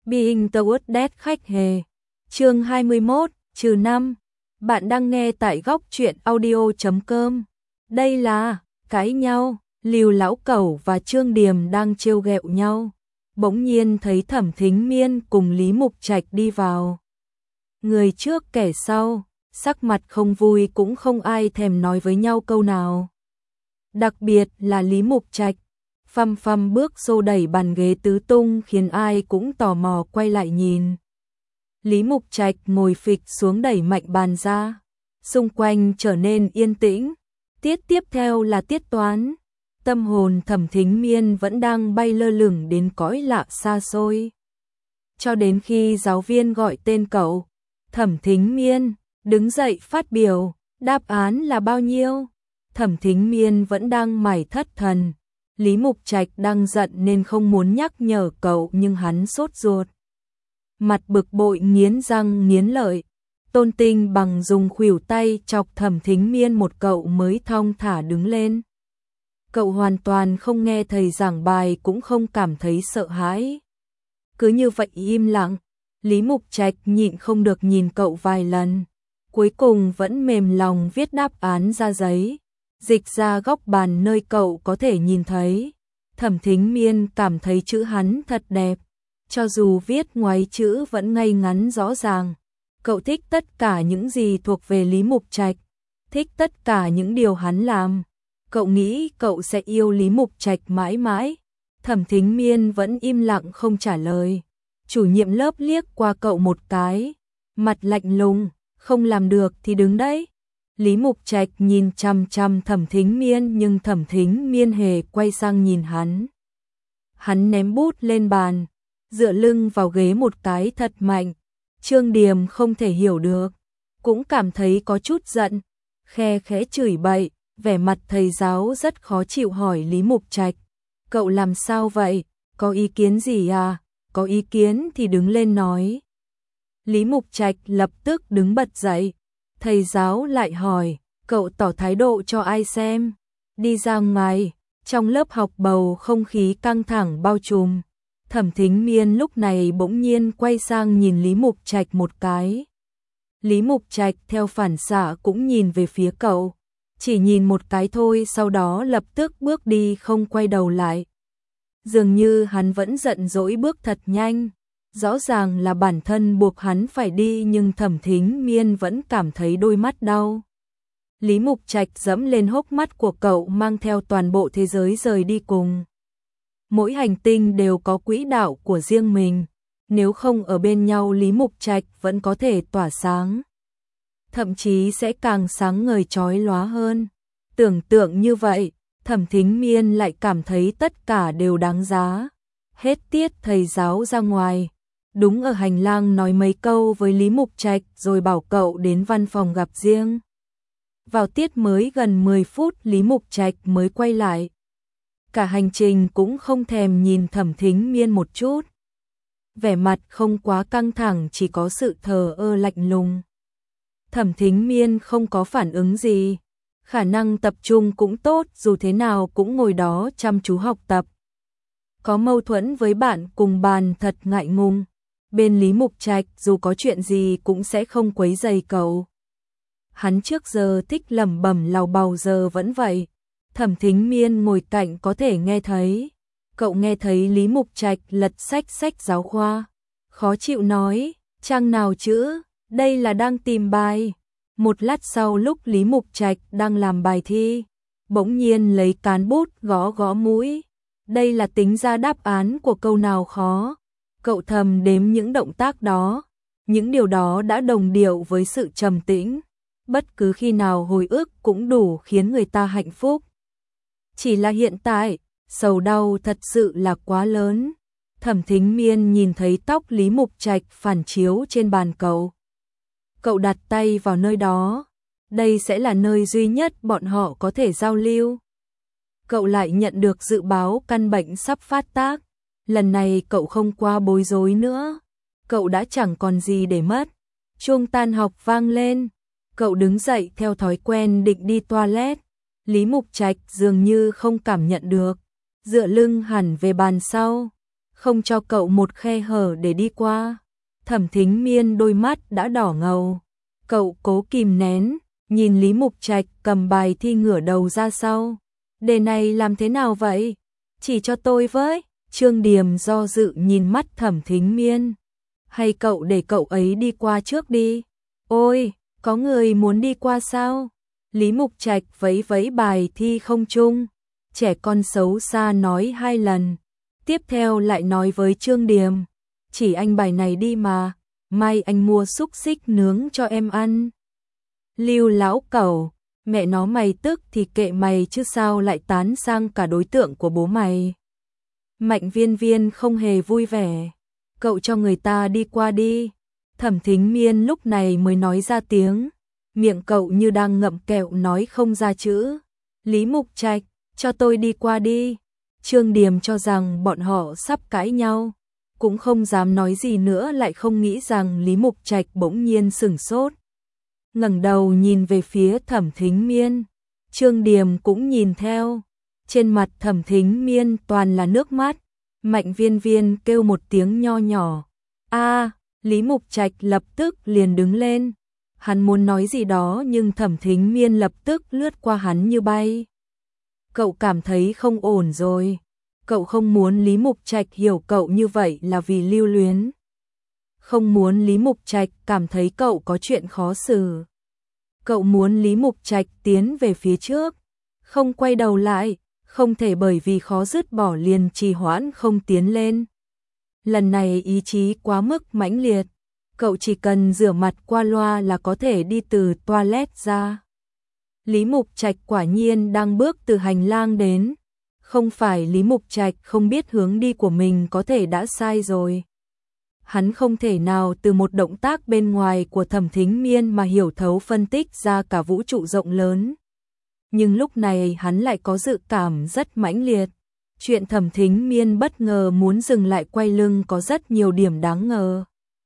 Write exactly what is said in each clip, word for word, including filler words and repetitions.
Being Towards Death khách hề. Chương hai mươi mốt, trừ năm. Bạn đang nghe tại góc truyện audio chấm com. Đây là cãi nhau, Lưu lão cẩu và Trương Điềm đang trêu ghẹo nhau. Bỗng nhiên thấy Thẩm Thính Miên cùng Lý Mục Trạch đi vào. Người trước kẻ sau, sắc mặt không vui cũng không ai thèm nói với nhau câu nào. Đặc biệt là Lý Mục Trạch, phăm phăm bước xô đẩy bàn ghế tứ tung khiến ai cũng tò mò quay lại nhìn. Lý Mục Trạch ngồi phịch xuống đẩy mạnh bàn ra, xung quanh trở nên yên tĩnh. Tiết tiếp theo là tiết toán. Tâm hồn Thẩm Thính Miên vẫn đang bay lơ lửng đến cõi lạ xa xôi. Cho đến khi giáo viên gọi tên cậu, Thẩm Thính Miên đứng dậy phát biểu, đáp án là bao nhiêu? Thẩm Thính Miên vẫn đang mải thất thần. Lý Mục Trạch đang giận nên không muốn nhắc nhở cậu nhưng hắn sốt ruột. Mặt bực bội nghiến răng nghiến lợi. Tôn Tinh bằng dùng khuỷu tay chọc Thẩm Thính Miên một cậu mới thong thả đứng lên. Cậu hoàn toàn không nghe thầy giảng bài cũng không cảm thấy sợ hãi. Cứ như vậy im lặng, Lý Mục Trạch nhịn không được nhìn cậu vài lần. Cuối cùng vẫn mềm lòng viết đáp án ra giấy, dịch ra góc bàn nơi cậu có thể nhìn thấy. Thẩm Thính Miên cảm thấy chữ hắn thật đẹp, cho dù viết ngoáy chữ vẫn ngay ngắn rõ ràng. Cậu thích tất cả những gì thuộc về Lý Mục Trạch, thích tất cả những điều hắn làm. Cậu nghĩ cậu sẽ yêu Lý Mục Trạch mãi mãi. Thẩm Thính Miên vẫn im lặng không trả lời. Chủ nhiệm lớp liếc qua cậu một cái, mặt lạnh lùng, không làm được thì đứng đấy. Lý Mục Trạch nhìn chằm chằm Thẩm Thính Miên nhưng Thẩm Thính Miên hề quay sang nhìn hắn. Hắn ném bút lên bàn, dựa lưng vào ghế một cái thật mạnh. Trương Điềm không thể hiểu được, cũng cảm thấy có chút giận, khe khẽ chửi bậy, vẻ mặt thầy giáo rất khó chịu hỏi Lý Mục Trạch. Cậu làm sao vậy? Có ý kiến gì à? Có ý kiến thì đứng lên nói. Lý Mục Trạch lập tức đứng bật dậy. Thầy giáo lại hỏi, cậu tỏ thái độ cho ai xem? Đi ra ngoài. Trong lớp học bầu không khí căng thẳng bao trùm. Thẩm Thính Miên lúc này bỗng nhiên quay sang nhìn Lý Mục Trạch một cái. Lý Mục Trạch theo phản xạ cũng nhìn về phía cậu. Chỉ nhìn một cái thôi sau đó lập tức bước đi không quay đầu lại. Dường như hắn vẫn giận dỗi bước thật nhanh. Rõ ràng là bản thân buộc hắn phải đi nhưng Thẩm Thính Miên vẫn cảm thấy đôi mắt đau. Lý Mục Trạch dẫm lên hốc mắt của cậu mang theo toàn bộ thế giới rời đi cùng. Mỗi hành tinh đều có quỹ đạo của riêng mình. Nếu không ở bên nhau Lý Mục Trạch vẫn có thể tỏa sáng. Thậm chí sẽ càng sáng ngời chói lóa hơn. Tưởng tượng như vậy, Thẩm Thính Miên lại cảm thấy tất cả đều đáng giá. Hết tiết thầy giáo ra ngoài. Đúng ở hành lang nói mấy câu với Lý Mục Trạch rồi bảo cậu đến văn phòng gặp riêng. Vào tiết mới gần mười phút Lý Mục Trạch mới quay lại. Cả hành trình cũng không thèm nhìn Thẩm Thính Miên một chút. Vẻ mặt không quá căng thẳng chỉ có sự thờ ơ lạnh lùng. Thẩm Thính Miên không có phản ứng gì. Khả năng tập trung cũng tốt dù thế nào cũng ngồi đó chăm chú học tập. Có mâu thuẫn với bạn cùng bàn thật ngại ngùng. Bên Lý Mục Trạch dù có chuyện gì cũng sẽ không quấy rầy cậu. Hắn trước giờ thích lẩm bẩm lào bào giờ vẫn vậy. Thẩm Thính Miên ngồi cạnh có thể nghe thấy. Cậu nghe thấy Lý Mục Trạch lật sách sách giáo khoa. Khó chịu nói, trang nào chữ, đây là đang tìm bài. Một lát sau lúc Lý Mục Trạch đang làm bài thi, bỗng nhiên lấy cán bút gõ gõ mũi. Đây là tính ra đáp án của câu nào khó. Cậu thầm đếm những động tác đó. Những điều đó đã đồng điệu với sự trầm tĩnh. Bất cứ khi nào hồi ức cũng đủ khiến người ta hạnh phúc. Chỉ là hiện tại, sầu đau thật sự là quá lớn. Thẩm Thính Miên nhìn thấy tóc Lý Mục Trạch phản chiếu trên bàn cậu. Cậu đặt tay vào nơi đó. Đây sẽ là nơi duy nhất bọn họ có thể giao lưu. Cậu lại nhận được dự báo căn bệnh sắp phát tác. Lần này cậu không qua bối rối nữa. Cậu đã chẳng còn gì để mất. Chuông tan học vang lên. Cậu đứng dậy theo thói quen định đi toilet. Lý Mục Trạch dường như không cảm nhận được. Dựa lưng hẳn về bàn sau. không cho cậu một khe hở để đi qua. Thẩm Thính Miên đôi mắt đã đỏ ngầu. Cậu cố kìm nén, nhìn Lý Mục Trạch cầm bài thi ngửa đầu ra sau. Đề này làm thế nào vậy? Chỉ cho tôi với. Trương Điềm do dự nhìn mắt Thẩm Thính Miên. Hay cậu để cậu ấy đi qua trước đi. Ôi, có người muốn đi qua sao? Lý Mục Trạch vẫy vẫy bài thi không trung. Trẻ con xấu xa nói hai lần. Tiếp theo lại nói với Trương Điềm. Chỉ anh bài này đi mà. Mai anh mua xúc xích nướng cho em ăn. Lưu lão cẩu, mẹ nó mày tức thì kệ mày chứ sao lại tán sang cả đối tượng của bố mày. Mạnh Viên Viên không hề vui vẻ. Cậu cho người ta đi qua đi. Thẩm Thính Miên lúc này mới nói ra tiếng. Miệng cậu như đang ngậm kẹo nói không ra chữ. Lý Mục Trạch, cho tôi đi qua đi. Trương Điềm cho rằng bọn họ sắp cãi nhau. Cũng không dám nói gì nữa, lại không nghĩ rằng Lý Mục Trạch bỗng nhiên sửng sốt. Ngẩng đầu nhìn về phía Thẩm Thính Miên. Trương Điềm cũng nhìn theo. Trên mặt Thẩm Thính Miên toàn là nước mắt. Mạnh Viên Viên kêu một tiếng nho nhỏ. A, Lý Mục Trạch lập tức liền đứng lên. Hắn muốn nói gì đó nhưng Thẩm Thính Miên lập tức lướt qua hắn như bay. Cậu cảm thấy không ổn rồi. Cậu không muốn Lý Mục Trạch hiểu cậu như vậy là vì lưu luyến. Không muốn Lý Mục Trạch cảm thấy cậu có chuyện khó xử. Cậu muốn Lý Mục Trạch tiến về phía trước, không quay đầu lại, không thể bởi vì khó dứt bỏ liền trì hoãn không tiến lên. Lần này ý chí quá mức mãnh liệt, cậu chỉ cần rửa mặt qua loa là có thể đi từ toilet ra. Lý Mục Trạch quả nhiên đang bước từ hành lang đến. Không phải Lý Mục Trạch không biết hướng đi của mình có thể đã sai rồi. Hắn không thể nào từ một động tác bên ngoài của Thẩm Thính Miên mà hiểu thấu phân tích ra cả vũ trụ rộng lớn. Nhưng lúc này hắn lại có dự cảm rất mãnh liệt. Chuyện Thẩm Thính Miên bất ngờ muốn dừng lại quay lưng có rất nhiều điểm đáng ngờ.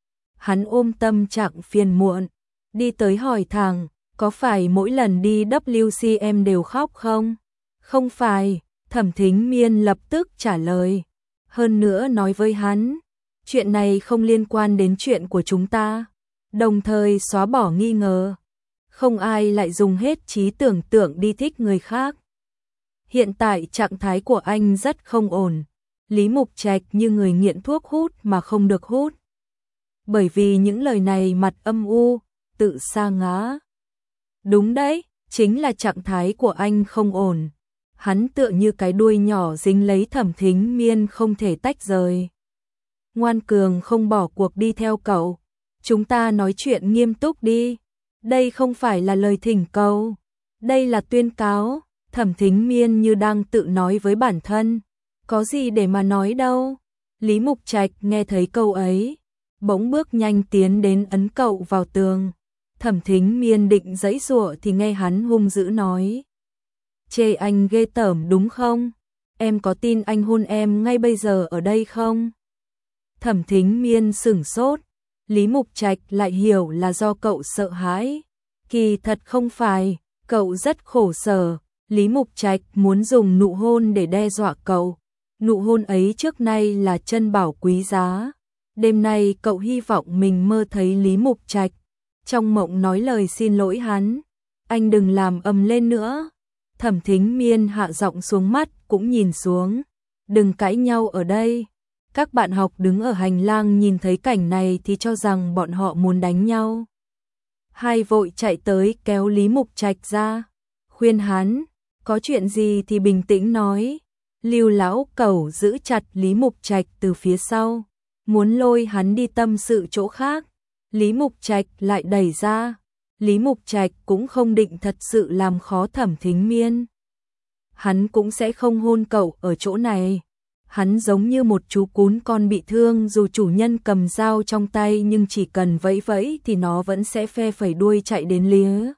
Hắn ôm tâm trạng phiền muộn, đi tới hỏi thẳng, có phải mỗi lần đi W C em đều khóc không? Không phải, Thẩm Thính Miên lập tức trả lời. Hơn nữa nói với hắn, chuyện này không liên quan đến chuyện của chúng ta. Đồng thời xóa bỏ nghi ngờ. Không ai lại dùng hết trí tưởng tượng đi thích người khác. Hiện tại trạng thái của anh rất không ổn. Lý Mục Trạch như người nghiện thuốc hút mà không được hút. Bởi vì những lời này mặt âm u, tự sa ngã. Đúng đấy, chính là trạng thái của anh không ổn. Hắn tựa như cái đuôi nhỏ dính lấy Thẩm Thính Miên không thể tách rời. Ngoan cường không bỏ cuộc đi theo cậu. Chúng ta nói chuyện nghiêm túc đi. Đây không phải là lời thỉnh cầu. Đây là tuyên cáo. Thẩm Thính Miên như đang tự nói với bản thân. Có gì để mà nói đâu. Lý Mục Trạch nghe thấy câu ấy, bỗng bước nhanh tiến đến ấn cậu vào tường. Thẩm Thính Miên định giãy giụa thì nghe hắn hung dữ nói. Chê anh ghê tởm đúng không? Em có tin anh hôn em ngay bây giờ ở đây không? Thẩm Thính Miên sửng sốt. Lý Mục Trạch lại hiểu là do cậu sợ hãi. Kỳ thật không phải, cậu rất khổ sở. Lý Mục Trạch muốn dùng nụ hôn để đe dọa cậu. Nụ hôn ấy trước nay là chân bảo quý giá. Đêm nay cậu hy vọng mình mơ thấy Lý Mục Trạch. Trong mộng nói lời xin lỗi hắn. Anh đừng làm ầm lên nữa. Thẩm Thính Miên hạ giọng xuống, mắt cũng nhìn xuống. Đừng cãi nhau ở đây. Các bạn học đứng ở hành lang nhìn thấy cảnh này thì cho rằng bọn họ muốn đánh nhau. Hai vội chạy tới kéo Lý Mục Trạch ra. Khuyên hắn, có chuyện gì thì bình tĩnh nói. Lưu lão cẩu giữ chặt Lý Mục Trạch từ phía sau, muốn lôi hắn đi tâm sự chỗ khác. Lý Mục Trạch lại đẩy ra. Lý Mục Trạch cũng không định thật sự làm khó Thẩm Thính Miên. Hắn cũng sẽ không hôn cậu ở chỗ này. Hắn giống như một chú cún con bị thương, dù chủ nhân cầm dao trong tay nhưng chỉ cần vẫy vẫy thì nó vẫn sẽ phe phẩy đuôi chạy đến lía.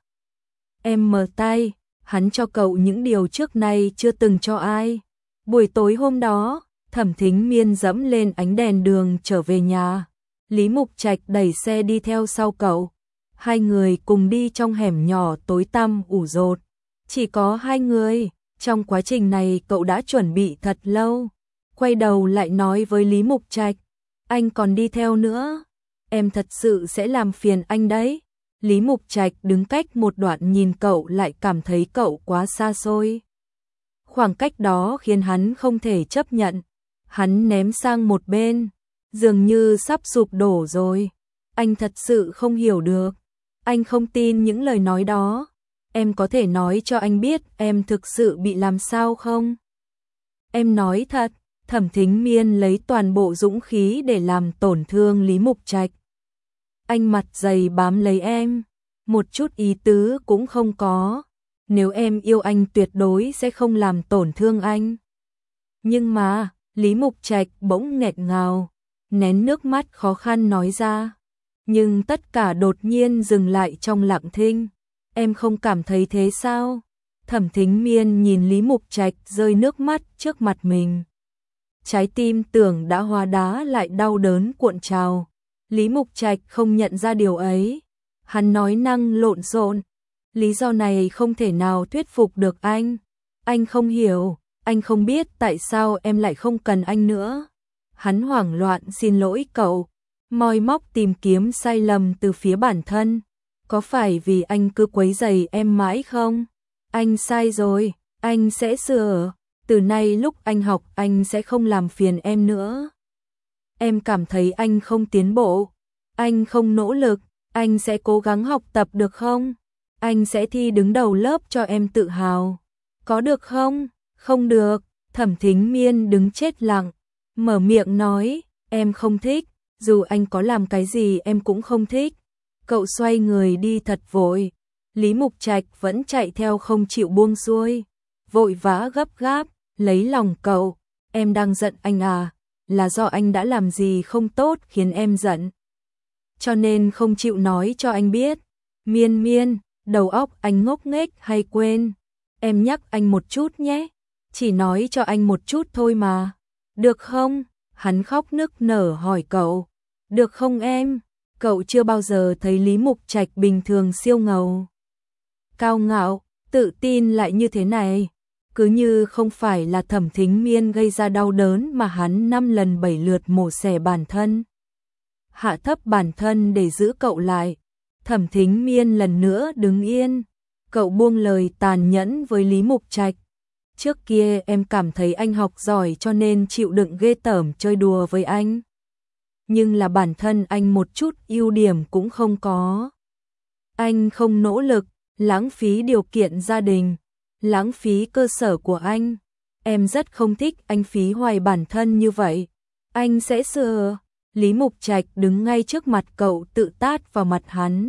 Em mở tay, hắn cho cậu những điều trước nay chưa từng cho ai. Buổi tối hôm đó, Thẩm Thính Miên dẫm lên ánh đèn đường trở về nhà. Lý Mục Trạch đẩy xe đi theo sau cậu. Hai người cùng đi trong hẻm nhỏ tối tăm ủ rột. Chỉ có hai người, trong quá trình này cậu đã chuẩn bị thật lâu. quay đầu lại nói với Lý Mục Trạch, anh còn đi theo nữa, em thật sự sẽ làm phiền anh đấy. Lý Mục Trạch đứng cách một đoạn nhìn cậu lại cảm thấy cậu quá xa xôi. Khoảng cách đó khiến hắn không thể chấp nhận, hắn ném sang một bên, dường như sắp sụp đổ rồi. Anh thật sự không hiểu được, anh không tin những lời nói đó. Em có thể nói cho anh biết em thực sự bị làm sao không? Em nói thật. Thẩm Thính Miên lấy toàn bộ dũng khí để làm tổn thương Lý Mục Trạch. Anh mặt dày bám lấy em, một chút ý tứ cũng không có. Nếu em yêu anh tuyệt đối sẽ không làm tổn thương anh. Nhưng mà, Lý Mục Trạch bỗng nghẹn ngào, nén nước mắt khó khăn nói ra. Nhưng tất cả đột nhiên dừng lại trong lặng thinh. Em không cảm thấy thế sao? Thẩm Thính Miên nhìn Lý Mục Trạch rơi nước mắt trước mặt mình. Trái tim tưởng đã hóa đá lại đau đớn cuộn trào. Lý Mục Trạch không nhận ra điều ấy. Hắn nói năng lộn xộn. Lý do này không thể nào thuyết phục được anh. Anh không hiểu, anh không biết tại sao em lại không cần anh nữa. Hắn hoảng loạn xin lỗi cậu, moi móc tìm kiếm sai lầm từ phía bản thân. Có phải vì anh cứ quấy rầy em mãi không? Anh sai rồi, anh sẽ sửa. Từ nay lúc anh học anh sẽ không làm phiền em nữa. Em cảm thấy anh không tiến bộ, anh không nỗ lực, anh sẽ cố gắng học tập được không? Anh sẽ thi đứng đầu lớp cho em tự hào. Có được không? Không được. Thẩm Thính Miên đứng chết lặng, mở miệng nói, em không thích, dù anh có làm cái gì em cũng không thích. Cậu xoay người đi thật vội. Lý Mục Trạch vẫn chạy theo không chịu buông xuôi, vội vã gấp gáp, lấy lòng cậu. Em đang giận anh à? Là do anh đã làm gì không tốt khiến em giận, cho nên không chịu nói cho anh biết. Miên Miên, đầu óc anh ngốc nghếch hay quên? Em nhắc anh một chút nhé, chỉ nói cho anh một chút thôi mà. Được không? Hắn khóc nức nở hỏi cậu. Được không em? Cậu chưa bao giờ thấy Lý Mục Trạch bình thường siêu ngầu, cao ngạo, tự tin lại như thế này. Cứ như không phải là Thẩm Thính Miên gây ra đau đớn mà hắn năm lần bảy lượt mổ xẻ bản thân, hạ thấp bản thân để giữ cậu lại. Thẩm Thính Miên lần nữa đứng yên. Cậu buông lời tàn nhẫn với Lý Mục Trạch. Trước kia em cảm thấy anh học giỏi cho nên chịu đựng ghê tởm chơi đùa với anh. Nhưng là bản thân anh một chút ưu điểm cũng không có. Anh không nỗ lực, lãng phí điều kiện gia đình, lãng phí cơ sở của anh. Em rất không thích anh phí hoài bản thân như vậy. Anh sẽ sửa. Lý Mục Trạch đứng ngay trước mặt cậu tự tát vào mặt hắn.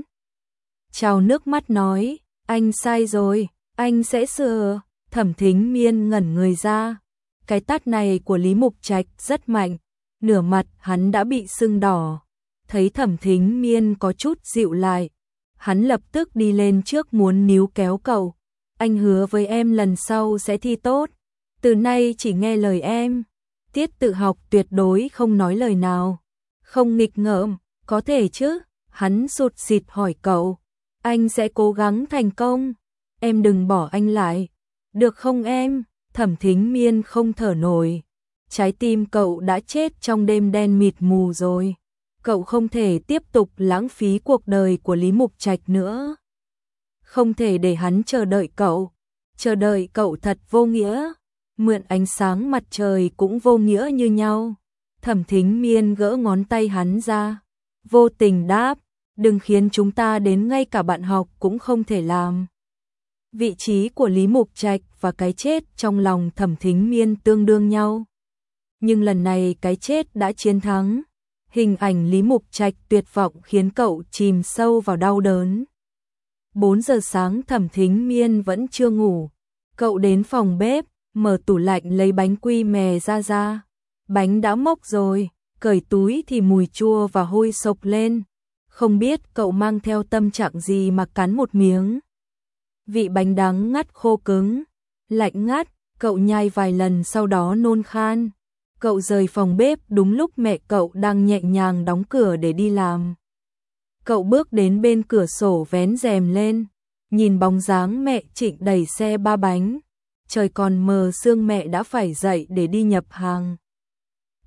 Trào nước mắt nói, anh sai rồi, anh sẽ sửa. Thẩm Thính Miên ngẩn người ra. Cái tát này của Lý Mục Trạch rất mạnh, nửa mặt hắn đã bị sưng đỏ. Thấy Thẩm Thính Miên có chút dịu lại, hắn lập tức đi lên trước muốn níu kéo cậu. Anh hứa với em lần sau sẽ thi tốt, từ nay chỉ nghe lời em. Tiết tự học tuyệt đối không nói lời nào, không nghịch ngợm, có thể chứ? Hắn sụt sịt hỏi cậu. Anh sẽ cố gắng thành công, em đừng bỏ anh lại, được không em? Thẩm Thính Miên không thở nổi. Trái tim cậu đã chết trong đêm đen mịt mù rồi. Cậu không thể tiếp tục lãng phí cuộc đời của Lý Mục Trạch nữa. Không thể để hắn chờ đợi cậu. Chờ đợi cậu thật vô nghĩa. Mượn ánh sáng mặt trời cũng vô nghĩa như nhau. Thẩm Thính Miên gỡ ngón tay hắn ra, vô tình đáp, đừng khiến chúng ta đến ngay cả bạn học cũng không thể làm. Vị trí của Lý Mục Trạch và cái chết trong lòng Thẩm Thính Miên tương đương nhau. Nhưng lần này cái chết đã chiến thắng. Hình ảnh Lý Mục Trạch tuyệt vọng khiến cậu chìm sâu vào đau đớn. bốn giờ sáng Thẩm Thính Miên vẫn chưa ngủ. Cậu đến phòng bếp, mở tủ lạnh lấy bánh quy mè ra ra. Bánh đã mốc rồi, cởi túi thì mùi chua và hôi sộc lên. Không biết cậu mang theo tâm trạng gì mà cắn một miếng. Vị bánh đắng ngắt khô cứng, lạnh ngắt, cậu nhai vài lần sau đó nôn khan. Cậu rời phòng bếp đúng lúc mẹ cậu đang nhẹ nhàng đóng cửa để đi làm. Cậu bước đến bên cửa sổ vén rèm lên, nhìn bóng dáng mẹ Trịnh đẩy xe ba bánh. Trời còn mờ sương mẹ đã phải dậy để đi nhập hàng.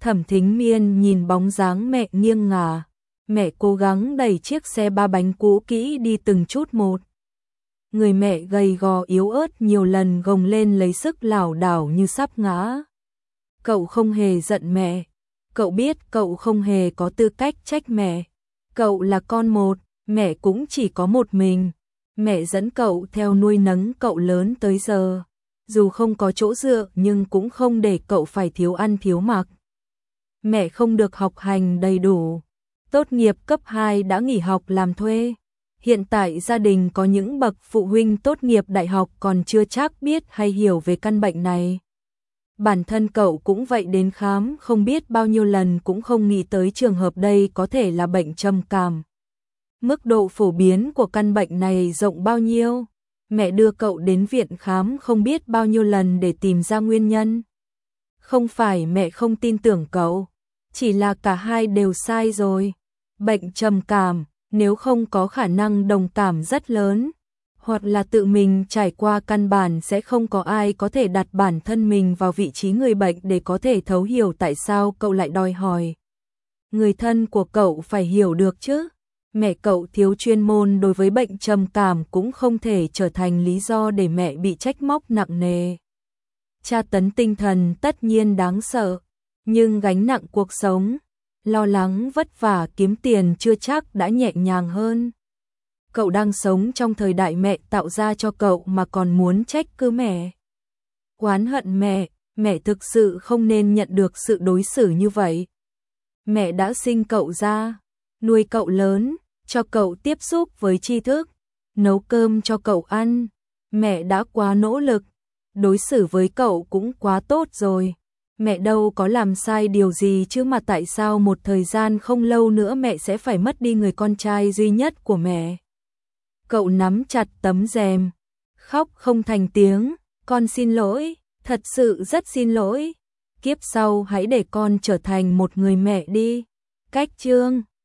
Thẩm Thính Miên nhìn bóng dáng mẹ nghiêng ngả, mẹ cố gắng đẩy chiếc xe ba bánh cũ kỹ đi từng chút một. Người mẹ gầy gò yếu ớt nhiều lần gồng lên lấy sức lảo đảo như sắp ngã. Cậu không hề giận mẹ, cậu biết cậu không hề có tư cách trách mẹ. Cậu là con một, mẹ cũng chỉ có một mình. Mẹ dẫn cậu theo nuôi nấng cậu lớn tới giờ. Dù không có chỗ dựa nhưng cũng không để cậu phải thiếu ăn thiếu mặc. Mẹ không được học hành đầy đủ. Tốt nghiệp cấp hai đã nghỉ học làm thuê. Hiện tại gia đình có những bậc phụ huynh tốt nghiệp đại học còn chưa chắc biết hay hiểu về căn bệnh này. Bản thân cậu cũng vậy, đến khám không biết bao nhiêu lần cũng không nghĩ tới trường hợp đây có thể là bệnh trầm cảm. Mức độ phổ biến của căn bệnh này rộng bao nhiêu? Mẹ đưa cậu đến viện khám không biết bao nhiêu lần để tìm ra nguyên nhân. Không phải mẹ không tin tưởng cậu, chỉ là cả hai đều sai rồi. Bệnh trầm cảm, nếu không có khả năng đồng cảm rất lớn, hoặc là tự mình trải qua, căn bản sẽ không có ai có thể đặt bản thân mình vào vị trí người bệnh để có thể thấu hiểu tại sao cậu lại đòi hỏi. Người thân của cậu phải hiểu được chứ. Mẹ cậu thiếu chuyên môn đối với bệnh trầm cảm cũng không thể trở thành lý do để mẹ bị trách móc nặng nề. Tra tấn tinh thần tất nhiên đáng sợ, nhưng gánh nặng cuộc sống, lo lắng vất vả kiếm tiền chưa chắc đã nhẹ nhàng hơn. Cậu đang sống trong thời đại mẹ tạo ra cho cậu mà còn muốn trách cứ mẹ. Oán hận mẹ, mẹ thực sự không nên nhận được sự đối xử như vậy. Mẹ đã sinh cậu ra, nuôi cậu lớn, cho cậu tiếp xúc với tri thức, nấu cơm cho cậu ăn. Mẹ đã quá nỗ lực, đối xử với cậu cũng quá tốt rồi. Mẹ đâu có làm sai điều gì chứ mà tại sao một thời gian không lâu nữa mẹ sẽ phải mất đi người con trai duy nhất của mẹ. Cậu nắm chặt tấm rèm, khóc không thành tiếng, con xin lỗi, thật sự rất xin lỗi. Kiếp sau hãy để con trở thành một người mẹ đi. Cách chương